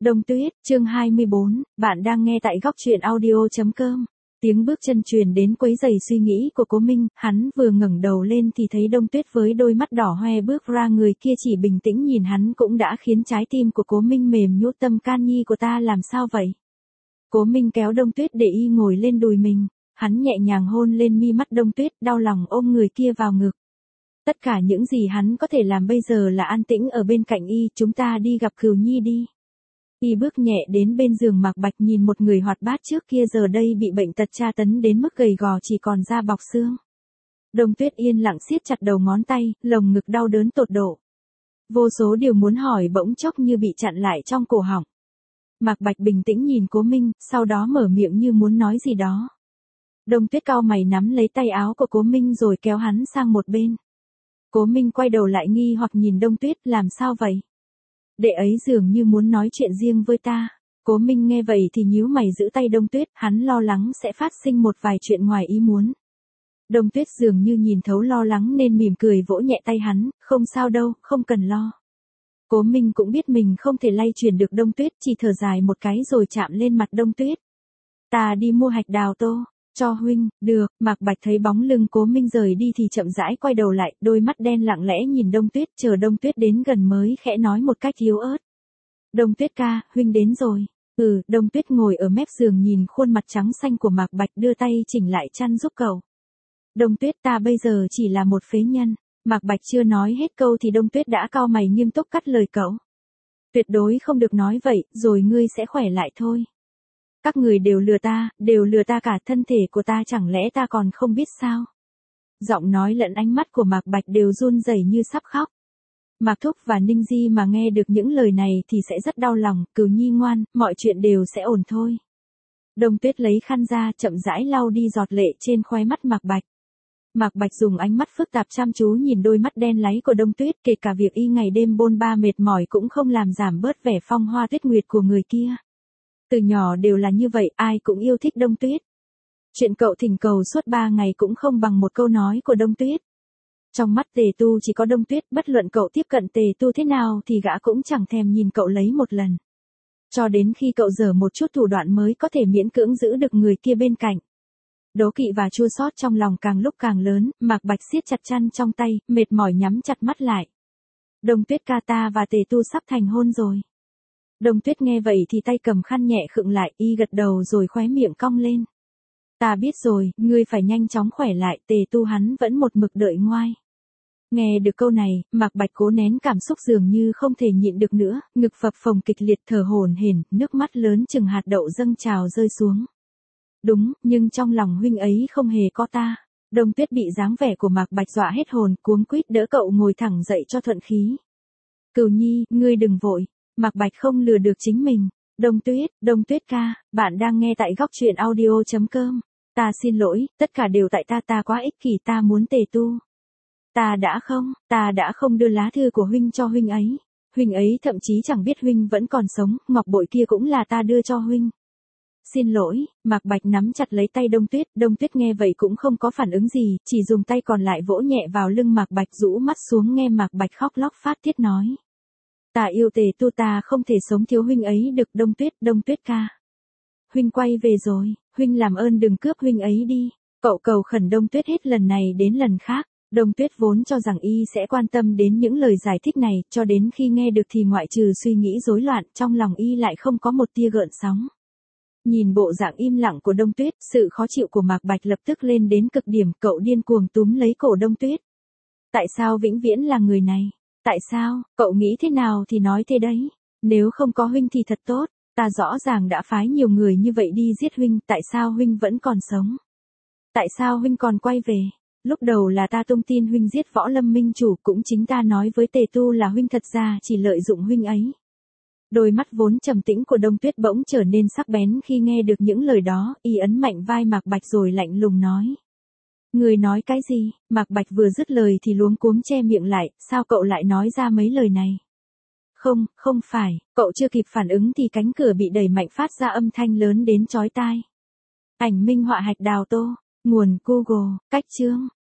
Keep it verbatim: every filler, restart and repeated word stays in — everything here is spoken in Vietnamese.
Đông Tuyết, chương hai mươi bốn, bạn đang nghe tại góc truyện audio.com. Tiếng bước chân truyền đến quấy rầy suy nghĩ của Cố Minh, hắn vừa ngẩng đầu lên thì thấy Đông Tuyết với đôi mắt đỏ hoe bước ra, người kia chỉ bình tĩnh nhìn hắn cũng đã khiến trái tim của Cố Minh mềm nhũn. Tâm can nhi của ta làm sao vậy? Cố Minh kéo Đông Tuyết để y ngồi lên đùi mình, hắn nhẹ nhàng hôn lên mi mắt Đông Tuyết, đau lòng ôm người kia vào ngực. Tất cả những gì hắn có thể làm bây giờ là an tĩnh ở bên cạnh y. Chúng ta đi gặp Cửu Nhi đi. Y bước nhẹ đến bên giường Mạc Bạch, nhìn một người hoạt bát trước kia giờ đây bị bệnh tật tra tấn đến mức gầy gò chỉ còn da bọc xương. Đông Tuyết yên lặng siết chặt đầu ngón tay, lồng ngực đau đớn tột độ. Vô số điều muốn hỏi bỗng chốc như bị chặn lại trong cổ họng. Mạc Bạch bình tĩnh nhìn Cố Minh, sau đó mở miệng như muốn nói gì đó. Đông Tuyết cau mày nắm lấy tay áo của Cố Minh rồi kéo hắn sang một bên. Cố Minh quay đầu lại nghi hoặc nhìn Đông Tuyết, làm sao vậy? Đệ ấy dường như muốn nói chuyện riêng với ta. Cố Minh nghe vậy thì nhíu mày giữ tay Đông Tuyết, hắn lo lắng sẽ phát sinh một vài chuyện ngoài ý muốn. Đông Tuyết dường như nhìn thấu lo lắng nên mỉm cười vỗ nhẹ tay hắn, không sao đâu, không cần lo. Cố Minh cũng biết mình không thể lay chuyển được Đông Tuyết, chỉ thở dài một cái rồi chạm lên mặt Đông Tuyết. Ta đi mua hạch đào tô, cho huynh. Được. Mạc Bạch thấy bóng lưng Cố Minh rời đi thì chậm rãi quay đầu lại, đôi mắt đen lặng lẽ nhìn Đông Tuyết, chờ Đông Tuyết đến gần mới khẽ nói một cách yếu ớt. Đông Tuyết ca, huynh đến rồi. Ừ. Đông Tuyết ngồi ở mép giường nhìn khuôn mặt trắng xanh của Mạc Bạch, đưa tay chỉnh lại chăn giúp cậu. Đông Tuyết, ta bây giờ chỉ là một phế nhân. Mạc Bạch chưa nói hết câu thì Đông Tuyết đã cau mày nghiêm túc cắt lời cậu. Tuyệt đối không được nói vậy, rồi ngươi sẽ khỏe lại thôi. Các người đều lừa ta, đều lừa ta cả, thân thể của ta chẳng lẽ ta còn không biết sao? Giọng nói lẫn ánh mắt của Mạc Bạch đều run rẩy như sắp khóc. Mạc Thúc và Ninh Di mà nghe được những lời này thì sẽ rất đau lòng. Cửu Nhi ngoan, mọi chuyện đều sẽ ổn thôi. Đông Tuyết lấy khăn ra chậm rãi lau đi giọt lệ trên khóe mắt Mạc Bạch. Mạc Bạch dùng ánh mắt phức tạp chăm chú nhìn đôi mắt đen láy của Đông Tuyết, kể cả việc y ngày đêm bôn ba mệt mỏi cũng không làm giảm bớt vẻ phong hoa tuyết nguyệt của người kia. Từ nhỏ đều là như vậy, ai cũng yêu thích Đông Tuyết. Chuyện cậu thỉnh cầu suốt ba ngày cũng không bằng một câu nói của Đông Tuyết. Trong mắt Tề Tu chỉ có Đông Tuyết, bất luận cậu tiếp cận Tề Tu thế nào thì gã cũng chẳng thèm nhìn cậu lấy một lần. Cho đến khi cậu dở một chút thủ đoạn mới có thể miễn cưỡng giữ được người kia bên cạnh. Đố kỵ và chua xót trong lòng càng lúc càng lớn, Mạc Bạch siết chặt chăn trong tay, mệt mỏi nhắm chặt mắt lại. Đông Tuyết ca, ta và Tề Tu sắp thành hôn rồi. Đông Tuyết nghe vậy thì tay cầm khăn nhẹ khựng lại, y gật đầu rồi khóe miệng cong lên. Ta biết rồi, ngươi phải nhanh chóng khỏe lại. Tề Tu hắn vẫn một mực đợi ngoai. Nghe được câu này, Mạc Bạch cố nén cảm xúc dường như không thể nhịn được nữa, ngực phập phồng kịch liệt, thở hổn hển, nước mắt lớn chừng hạt đậu dâng trào rơi xuống. Đúng, nhưng trong lòng huynh ấy không hề có ta. Đông Tuyết bị dáng vẻ của Mạc Bạch dọa hết hồn, cuống quýt đỡ cậu ngồi thẳng dậy cho thuận khí. Cửu Nhi, ngươi đừng vội. Mạc Bạch không lừa được chính mình. Đông Tuyết, Đông Tuyết ca, bạn đang nghe tại góc truyện audio.com. Ta xin lỗi, tất cả đều tại ta, ta quá ích kỷ, ta muốn Tề Tu. Ta đã không, ta đã không đưa lá thư của huynh cho huynh ấy. Huynh ấy thậm chí chẳng biết huynh vẫn còn sống, ngọc bội kia cũng là ta đưa cho huynh. Xin lỗi. Mạc Bạch nắm chặt lấy tay Đông Tuyết, Đông Tuyết nghe vậy cũng không có phản ứng gì, chỉ dùng tay còn lại vỗ nhẹ vào lưng Mạc Bạch, rũ mắt xuống nghe Mạc Bạch khóc lóc phát tiết nói. Ta yêu Tề Tu, ta không thể sống thiếu huynh ấy được. Đông Tuyết, Đông Tuyết ca. Huynh quay về rồi, huynh làm ơn đừng cướp huynh ấy đi. Cậu cầu khẩn Đông Tuyết hết lần này đến lần khác. Đông Tuyết vốn cho rằng y sẽ quan tâm đến những lời giải thích này, cho đến khi nghe được thì ngoại trừ suy nghĩ rối loạn, trong lòng y lại không có một tia gợn sóng. Nhìn bộ dạng im lặng của Đông Tuyết, sự khó chịu của Mạc Bạch lập tức lên đến cực điểm, cậu điên cuồng túm lấy cổ Đông Tuyết. Tại sao vĩnh viễn là người này? Tại sao, cậu nghĩ thế nào thì nói thế đấy. Nếu không có huynh thì thật tốt, ta rõ ràng đã phái nhiều người như vậy đi giết huynh, tại sao huynh vẫn còn sống? Tại sao huynh còn quay về? Lúc đầu là ta tung tin huynh giết Võ Lâm minh chủ, cũng chính ta nói với Tề Tu là huynh thật ra chỉ lợi dụng huynh ấy. Đôi mắt vốn trầm tĩnh của Đông Tuyết bỗng trở nên sắc bén khi nghe được những lời đó, y ấn mạnh vai Mạc Bạch rồi lạnh lùng nói. Người nói cái gì? Mạc Bạch vừa dứt lời thì luống cuống che miệng lại, sao cậu lại nói ra mấy lời này? Không, không phải, cậu chưa kịp phản ứng thì cánh cửa bị đẩy mạnh phát ra âm thanh lớn đến chói tai. Ảnh minh họa hạch đào tô, nguồn Google, cách chương.